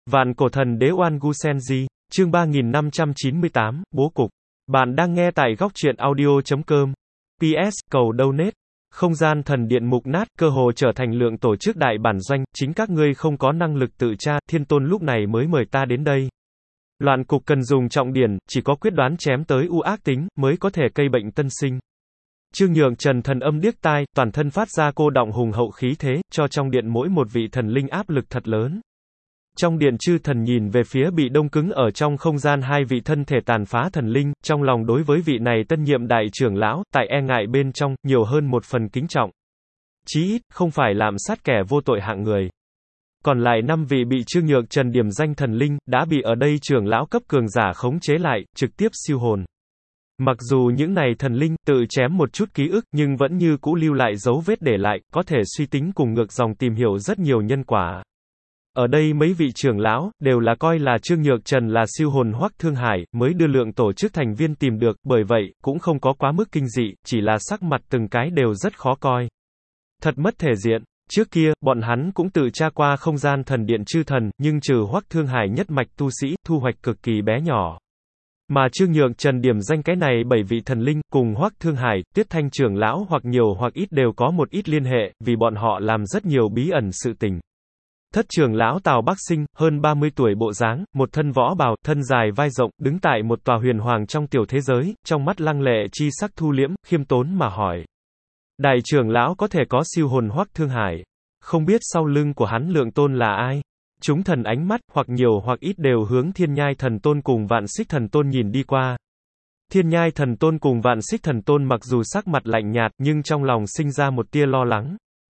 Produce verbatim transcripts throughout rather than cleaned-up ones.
Vạn cổ thần đế Oan Gu Senji, chương ba nghìn năm trăm chín mươi tám, bố cục. Bạn đang nghe tại góc truyện audio chấm com. pê ét, cầu donate. Không gian thần điện mục nát, cơ hồ trở thành lượng tổ chức đại bản doanh, chính các ngươi không có năng lực tự tra, Thiên Tôn lúc này mới mời ta đến đây. Loạn cục cần dùng trọng điển, chỉ có quyết đoán chém tới u ác tính, mới có thể cây bệnh tân sinh. Trương Nhượng Trần thần âm điếc tai, toàn thân phát ra cô đọng hùng hậu khí thế, cho trong điện mỗi một vị thần linh áp lực thật lớn. Trong điện chư thần nhìn về phía bị đông cứng ở trong không gian hai vị thân thể tàn phá thần linh, trong lòng đối với vị này tân nhiệm đại trưởng lão, tại e ngại bên trong, nhiều hơn một phần kính trọng. Chí ít, không phải lạm sát kẻ vô tội hạng người. Còn lại năm vị bị Trương Nhượng Trần điểm danh thần linh, đã bị ở đây trưởng lão cấp cường giả khống chế lại, trực tiếp siêu hồn. Mặc dù những này thần linh, tự chém một chút ký ức, nhưng vẫn như cũ lưu lại dấu vết để lại, có thể suy tính cùng ngược dòng tìm hiểu rất nhiều nhân quả. Ở đây mấy vị trưởng lão, đều là coi là Trương Nhượng Trần là siêu hồn Hoắc Thương Hải, mới đưa lượng tổ chức thành viên tìm được, bởi vậy, cũng không có quá mức kinh dị, chỉ là sắc mặt từng cái đều rất khó coi. Thật mất thể diện. Trước kia, bọn hắn cũng tự tra qua không gian thần điện chư thần, nhưng trừ Hoắc Thương Hải nhất mạch tu sĩ, thu hoạch cực kỳ bé nhỏ. Mà Trương Nhượng Trần điểm danh cái này bảy vị thần linh, cùng Hoắc Thương Hải, Tuyết Thanh trưởng lão hoặc nhiều hoặc ít đều có một ít liên hệ, vì bọn họ làm rất nhiều bí ẩn sự tình. Thất trưởng lão Tào Bắc Sinh, hơn ba mươi tuổi bộ dáng, một thân võ bào, thân dài vai rộng, đứng tại một tòa huyền hoàng trong tiểu thế giới, trong mắt lăng lệ chi sắc thu liễm, khiêm tốn mà hỏi. Đại trưởng lão có thể có siêu hồn Hoắc Thương Hải. Không biết sau lưng của hắn Lượng Tôn là ai? Chúng thần ánh mắt, hoặc nhiều hoặc ít đều hướng Thiên Nhai Thần Tôn cùng Vạn Xích Thần Tôn nhìn đi qua. Thiên Nhai Thần Tôn cùng Vạn Xích Thần Tôn mặc dù sắc mặt lạnh nhạt, nhưng trong lòng sinh ra một tia lo lắng.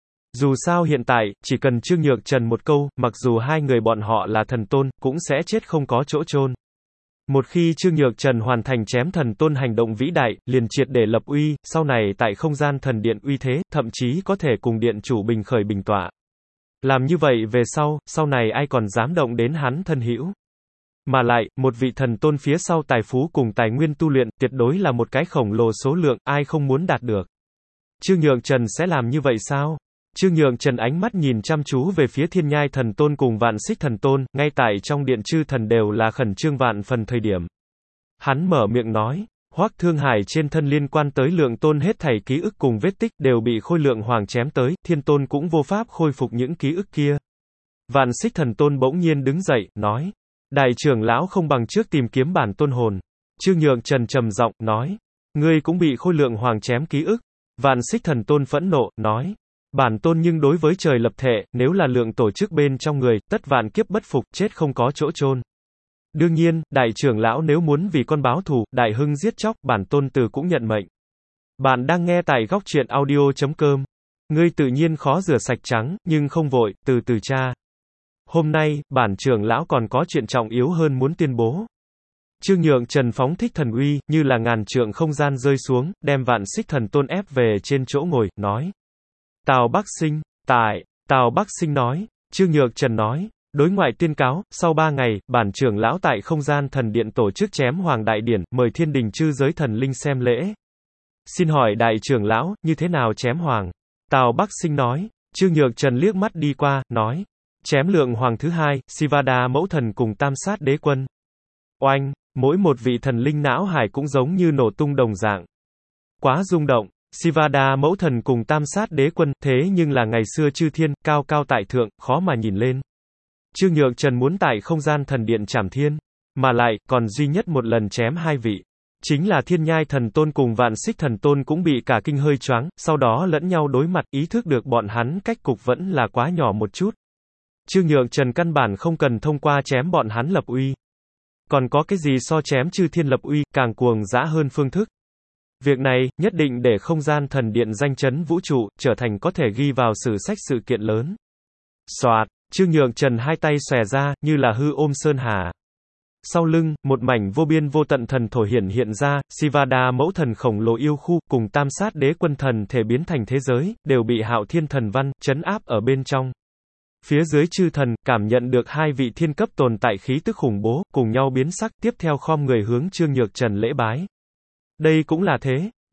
Dù sao hiện tại, chỉ cần Trương Nhượng Trần một câu, mặc dù hai người bọn họ là thần tôn, cũng sẽ chết không có chỗ chôn. Một khi Trương Nhượng Trần hoàn thành chém thần tôn hành động vĩ đại, liền triệt để lập uy, sau này tại không gian thần điện uy thế, thậm chí có thể cùng điện chủ bình khởi bình tọa. Làm như vậy về sau, sau này ai còn dám động đến hắn thân hữu. Mà lại, một vị thần tôn phía sau tài phú cùng tài nguyên tu luyện, tuyệt đối là một cái khổng lồ số lượng, ai không muốn đạt được. Trương Nhượng Trần sẽ làm như vậy sao? Trương Nhượng Trần ánh mắt nhìn chăm chú về phía Thiên Nhai Thần Tôn cùng Vạn Xích Thần Tôn, ngay tại trong điện chư thần đều là khẩn trương vạn phần thời điểm. Hắn mở miệng nói, Hoắc Thương Hải trên thân liên quan tới Lượng Tôn hết thảy ký ức cùng vết tích đều bị Khôi Lượng Hoàng chém tới, Thiên Tôn cũng vô pháp khôi phục những ký ức kia. Vạn Xích Thần Tôn bỗng nhiên đứng dậy, nói, đại trưởng lão không bằng trước tìm kiếm bản tôn hồn. Trương Nhượng Trần trầm giọng, nói, ngươi cũng bị Khôi Lượng Hoàng chém ký ức. Vạn Xích Thần Tôn phẫn nộ, nói, bản tôn nhưng đối với trời lập thệ, nếu là lượng tổ chức bên trong người, tất vạn kiếp bất phục, chết không có chỗ chôn. Đương nhiên, đại trưởng lão nếu muốn vì con báo thù, đại hưng giết chóc, bản tôn từ cũng nhận mệnh. Bạn đang nghe tại góc truyện audio chấm com. Ngươi tự nhiên khó rửa sạch trắng, nhưng không vội, từ từ tra. Hôm nay, bản trưởng lão còn có chuyện trọng yếu hơn muốn tuyên bố. Trương Nhượng Trần phóng thích thần uy, như là ngàn trượng không gian rơi xuống, đem Vạn Xích Thần Tôn ép về trên chỗ ngồi, nói. Tào Bắc Sinh, tại, Tào Bắc Sinh nói, Trương Nhượng Trần nói, đối ngoại tuyên cáo, sau ba ngày, bản trưởng lão tại không gian thần điện tổ chức chém hoàng đại điển, mời thiên đình chư giới thần linh xem lễ. Xin hỏi đại trưởng lão, như thế nào chém hoàng? Tào Bắc Sinh nói, Trương Nhượng Trần liếc mắt đi qua, nói, chém Lượng Hoàng thứ hai, Sivada mẫu thần cùng Tam Sát đế quân. Oanh, mỗi một vị thần linh não hải cũng giống như nổ tung đồng dạng. Quá rung động. Sivada mẫu thần cùng Tam Sát đế quân, thế nhưng là ngày xưa chư thiên, cao cao tại thượng, khó mà nhìn lên. Trương Nhượng Trần muốn tại không gian thần điện trảm thiên, mà lại, còn duy nhất một lần chém hai vị. Chính là Thiên Nhai Thần Tôn cùng Vạn Xích Thần Tôn cũng bị cả kinh hơi choáng, sau đó lẫn nhau đối mặt, ý thức được bọn hắn cách cục vẫn là quá nhỏ một chút. Trương Nhượng Trần căn bản không cần thông qua chém bọn hắn lập uy. Còn có cái gì so chém chư thiên lập uy, càng cuồng dã hơn phương thức. Việc này, nhất định để không gian thần điện danh chấn vũ trụ, trở thành có thể ghi vào sử sách sự kiện lớn. Soạt, Trương Nhượng Trần hai tay xòe ra, như là hư ôm sơn hà. Sau lưng, một mảnh vô biên vô tận thần thổ hiển hiện ra, Sivada mẫu thần khổng lồ yêu khu, cùng Tam Sát đế quân thần thể biến thành thế giới, đều bị Hạo Thiên thần văn, trấn áp ở bên trong. Phía dưới chư thần, cảm nhận được hai vị thiên cấp tồn tại khí tức khủng bố, cùng nhau biến sắc, tiếp theo khom người hướng Trương Nhượng Trần lễ bái. Đây cũng là thế,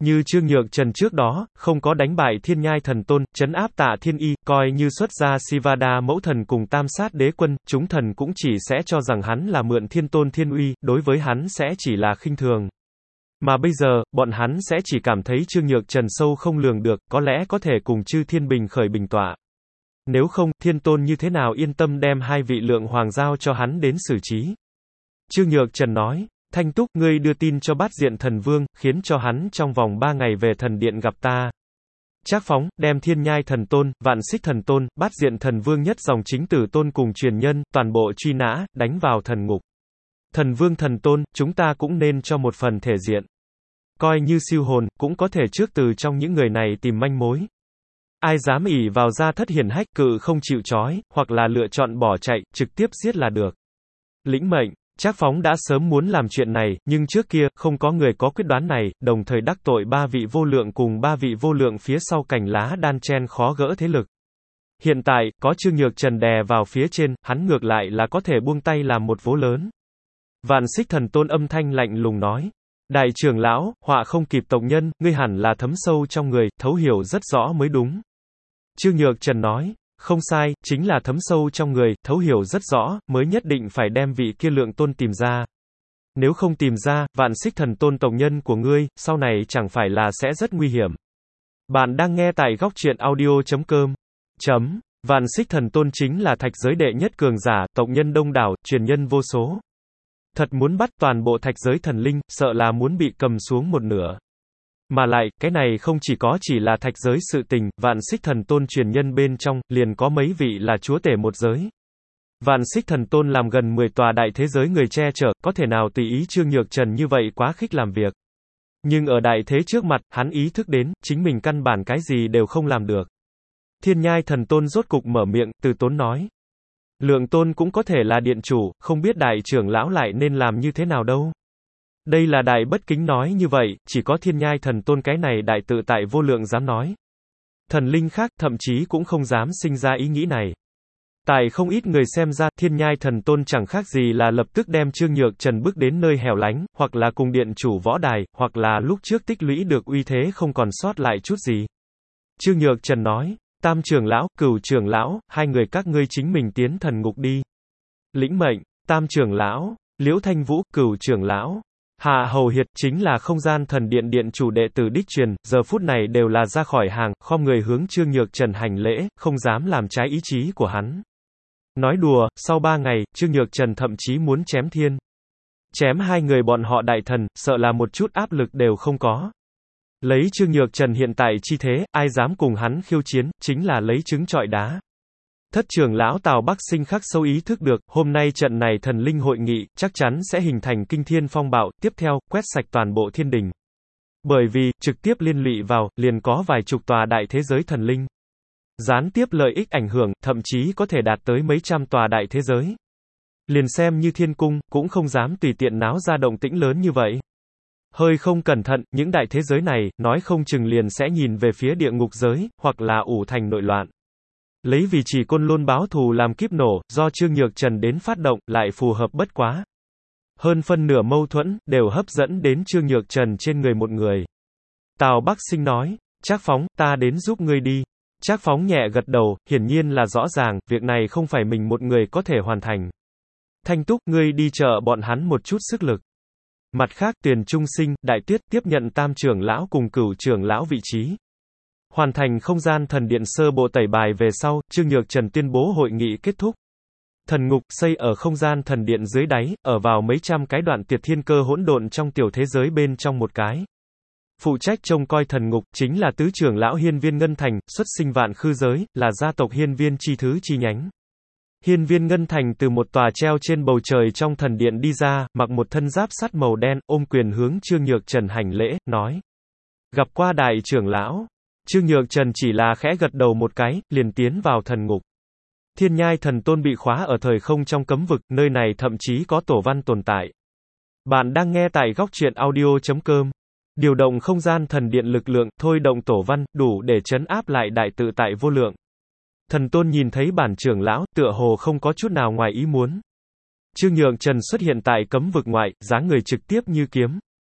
Như Trương Nhược Trần trước đó, không có đánh bại Thiên Nhai Thần Tôn, trấn áp Tạ Thiên Y, coi như xuất ra Sivada mẫu thần cùng Tam Sát Đế quân, chúng thần cũng chỉ sẽ cho rằng hắn là mượn Thiên Tôn Thiên Uy, đối với hắn sẽ chỉ là khinh thường. Mà bây giờ, bọn hắn sẽ chỉ cảm thấy Trương Nhược Trần sâu không lường được, có lẽ có thể cùng Chư Thiên Bình khởi bình tọa. Nếu không, Thiên Tôn như thế nào yên tâm đem hai vị lượng hoàng giao cho hắn đến xử trí. Trương Nhược Trần nói, Thanh Túc, ngươi đưa tin cho Bát Diện Thần Vương, khiến cho hắn trong vòng ba ngày về thần điện gặp ta. Trác Phóng, đem Thiên Nhai Thần Tôn, Vạn Xích Thần Tôn, Bát Diện Thần Vương nhất dòng chính tử tôn cùng truyền nhân, toàn bộ truy nã, đánh vào thần ngục. Thần Vương Thần Tôn, chúng ta cũng nên cho một phần thể diện. Coi như siêu hồn, cũng có thể trước từ trong những người này tìm manh mối. Ai dám ỷ vào gia thất hiển hách, cự không chịu trói, hoặc là lựa chọn bỏ chạy, trực tiếp giết là được. Lĩnh mệnh. Trác Phóng đã sớm muốn làm chuyện này, nhưng trước kia, không có người có quyết đoán này, đồng thời đắc tội ba vị vô lượng cùng ba vị vô lượng phía sau cành lá đan chen khó gỡ thế lực. Hiện tại, có Trương Nhược Trần đè vào phía trên, hắn ngược lại là có thể buông tay làm một vố lớn. Vạn Xích Thần Tôn âm thanh lạnh lùng nói. Đại trưởng lão, họa không kịp tộc nhân, ngươi hẳn là thấm sâu trong người, thấu hiểu rất rõ mới đúng. Trương Nhược Trần nói. Không sai, chính là thấm sâu trong người, thấu hiểu rất rõ, mới nhất định phải đem vị kia lượng tôn tìm ra. Nếu không tìm ra, Vạn Xích Thần Tôn tộc nhân của ngươi, sau này chẳng phải là sẽ rất nguy hiểm. Bạn đang nghe tại góc truyện audio chấm com. Chấm. Vạn Xích Thần Tôn chính là thạch giới đệ nhất cường giả, tộc nhân đông đảo, truyền nhân vô số. Thật muốn bắt toàn bộ thạch giới thần linh, sợ là muốn bị cầm xuống một nửa. Mà lại, cái này không chỉ có chỉ là thạch giới sự tình, Vạn Xích Thần Tôn truyền nhân bên trong, liền có mấy vị là chúa tể một giới. Vạn Xích Thần Tôn làm gần mười tòa đại thế giới người che chở, có thể nào tùy ý Trương Nhược Trần như vậy quá khích làm việc. Nhưng ở đại thế trước mặt, hắn ý thức đến, chính mình căn bản cái gì đều không làm được. Thiên Nhai Thần Tôn rốt cục mở miệng, từ tốn nói. Lượng tôn cũng có thể là điện chủ, không biết đại trưởng lão lại nên làm như thế nào đâu. Đây là đại bất kính nói như vậy, chỉ có Thiên Nhai Thần Tôn cái này đại tự tại vô lượng dám nói. Thần linh khác, thậm chí cũng không dám sinh ra ý nghĩ này. Tại không ít người xem ra, Thiên Nhai Thần Tôn chẳng khác gì là lập tức đem Trương Nhược Trần bước đến nơi hẻo lánh, hoặc là cùng điện chủ võ đài, hoặc là lúc trước tích lũy được uy thế không còn sót lại chút gì. Trương Nhược Trần nói, Tam trưởng lão, Cửu trưởng lão, hai người các ngươi chính mình tiến thần ngục đi. Lĩnh mệnh. Tam trưởng lão, Liễu Thanh Vũ, Cửu trưởng lão, Hạ Hầu Hiệt, chính là không gian thần điện điện chủ đệ tử đích truyền, giờ phút này đều là ra khỏi hàng, khom người hướng Trương Nhược Trần hành lễ, không dám làm trái ý chí của hắn. Nói đùa, sau ba ngày, Trương Nhược Trần thậm chí muốn chém thiên. Chém hai người bọn họ đại thần, sợ là một chút áp lực đều không có. Lấy Trương Nhược Trần hiện tại chi thế, ai dám cùng hắn khiêu chiến, chính là lấy trứng trọi đá. Thất trưởng lão Tào Bắc Sinh khắc sâu ý thức được, hôm nay trận này thần linh hội nghị, chắc chắn sẽ hình thành kinh thiên phong bạo, tiếp theo, quét sạch toàn bộ thiên đình. Bởi vì, trực tiếp liên lụy vào, liền có vài chục tòa đại thế giới thần linh. Gián tiếp lợi ích ảnh hưởng, thậm chí có thể đạt tới mấy trăm tòa đại thế giới. Liền xem như thiên cung, cũng không dám tùy tiện náo ra động tĩnh lớn như vậy. Hơi không cẩn thận, những đại thế giới này, nói không chừng liền sẽ nhìn về phía địa ngục giới, hoặc là ủ thành nội loạn. Lấy vì chỉ Côn Lôn báo thù làm kíp nổ, do Trương Nhược Trần đến phát động, lại phù hợp bất quá. Hơn phân nửa mâu thuẫn, đều hấp dẫn đến Trương Nhược Trần trên người một người. Tào Bắc Sinh nói, Trác Phóng, ta đến giúp ngươi đi. Trác Phóng nhẹ gật đầu, hiển nhiên là rõ ràng, việc này không phải mình một người có thể hoàn thành. Thanh Túc, ngươi đi trợ bọn hắn một chút sức lực. Mặt khác, Tuyền Trung Sinh, Đại Tuyết tiếp nhận Tam trưởng lão cùng Cửu trưởng lão vị trí. Hoàn thành không gian thần điện sơ bộ tẩy bài về sau, Trương Nhược Trần tuyên bố hội nghị kết thúc. Thần ngục xây ở không gian thần điện dưới đáy, ở vào mấy trăm cái đoạn tiệt thiên cơ hỗn độn trong tiểu thế giới bên trong một cái. Phụ trách trông coi thần ngục, chính là tứ trưởng lão Hiên Viên Ngân Thành, xuất sinh vạn khư giới, là gia tộc Hiên Viên chi thứ chi nhánh. Hiên Viên Ngân Thành từ một tòa treo trên bầu trời trong thần điện đi ra, mặc một thân giáp sắt màu đen, ôm quyền hướng Trương Nhược Trần hành lễ, nói. Gặp qua đại trưởng lão. Trương Nhược Trần chỉ là khẽ gật đầu một cái, liền tiến vào thần ngục. Thiên Nhai Thần Tôn bị khóa ở thời không trong cấm vực, nơi này thậm chí có tổ văn tồn tại. Bạn đang nghe tại góc truyện audio chấm com. Điều động không gian thần điện lực lượng, thôi động tổ văn, đủ để trấn áp lại đại tự tại vô lượng. Thần Tôn nhìn thấy bản trưởng lão, tựa hồ không có chút nào ngoài ý muốn. Trương Nhược Trần xuất hiện tại cấm vực ngoại, dáng người trực tiếp như kiếm.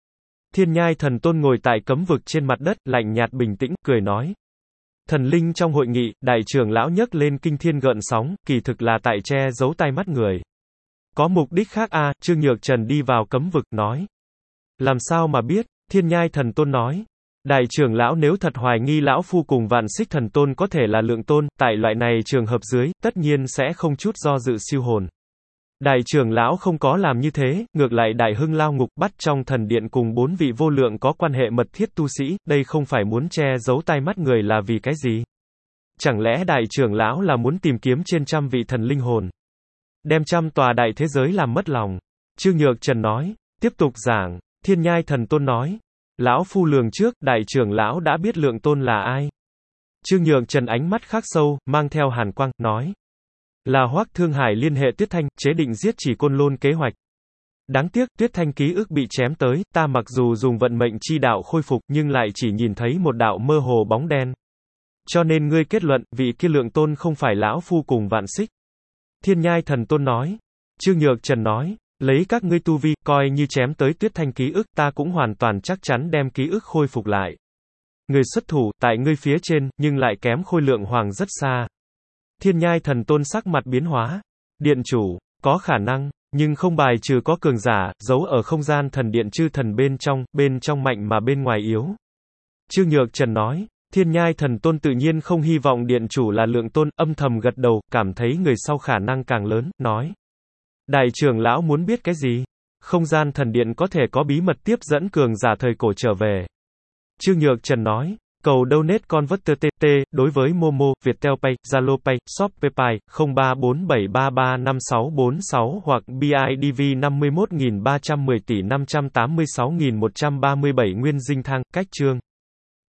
Thiên Nhai Thần Tôn ngồi tại cấm vực trên mặt đất, lạnh nhạt bình tĩnh, cười nói. Thần linh trong hội nghị, đại trưởng lão nhấc lên kinh thiên gợn sóng, kỳ thực là tại che giấu tai mắt người. Có mục đích khác a, à, Trương Nhược Trần đi vào cấm vực, nói. Làm sao mà biết, Thiên Nhai Thần Tôn nói. Đại trưởng lão nếu thật hoài nghi lão phu cùng Vạn Xích Thần Tôn có thể là lượng tôn, tại loại này trường hợp dưới, tất nhiên sẽ không chút do dự siêu hồn. Đại trưởng lão không có làm như thế, ngược lại Đại Hưng Lao Ngục bắt trong thần điện cùng bốn vị vô lượng có quan hệ mật thiết tu sĩ, đây không phải muốn che giấu tai mắt người là vì cái gì? Chẳng lẽ đại trưởng lão là muốn tìm kiếm trên trăm vị thần linh hồn? Đem trăm tòa đại thế giới làm mất lòng. Trương Nhược Trần nói, tiếp tục giảng, Thiên Nhai Thần Tôn nói. Lão phu lường trước, đại trưởng lão đã biết lượng tôn là ai. Trương Nhược Trần ánh mắt khắc sâu, mang theo hàn quang, nói. Là Hoắc Thương Hải liên hệ Tuyết Thanh, chế định giết chỉ Côn Lôn kế hoạch. Đáng tiếc, Tuyết Thanh ký ức bị chém tới, ta mặc dù dùng vận mệnh chi đạo khôi phục, nhưng lại chỉ nhìn thấy một đạo mơ hồ bóng đen. Cho nên ngươi kết luận, vị kia lượng tôn không phải lão phu cùng Vạn Xích. Thiên Nhai Thần Tôn nói. Trương Nhược Trần nói, lấy các ngươi tu vi, coi như chém tới Tuyết Thanh ký ức, ta cũng hoàn toàn chắc chắn đem ký ức khôi phục lại. Người xuất thủ, tại ngươi phía trên, nhưng lại kém Khôi Lượng Hoàng rất xa. Thiên Nhai Thần Tôn sắc mặt biến hóa. Điện chủ, có khả năng, nhưng không bài trừ có cường giả, giấu ở không gian thần điện chư thần bên trong, bên trong mạnh mà bên ngoài yếu. Trương Nhược Trần nói, Thiên Nhai Thần Tôn tự nhiên không hy vọng điện chủ là lượng tôn, âm thầm gật đầu, cảm thấy người sau khả năng càng lớn, nói. Đại trưởng lão muốn biết cái gì? Không gian thần điện có thể có bí mật tiếp dẫn cường giả thời cổ trở về. Trương Nhược Trần nói. Cầu donate converter tê tê, đối với Momo, Viettel Pay, Zalo Pay, Shopee Pay, không ba bốn bảy ba ba năm sáu bốn sáu hoặc bê i đê vê năm mươi mốt nghìn ba trăm mười tỷ năm trăm tám mươi sáu nghìn một trăm ba mươi bảy Nguyên Dinh Thang, cách chương.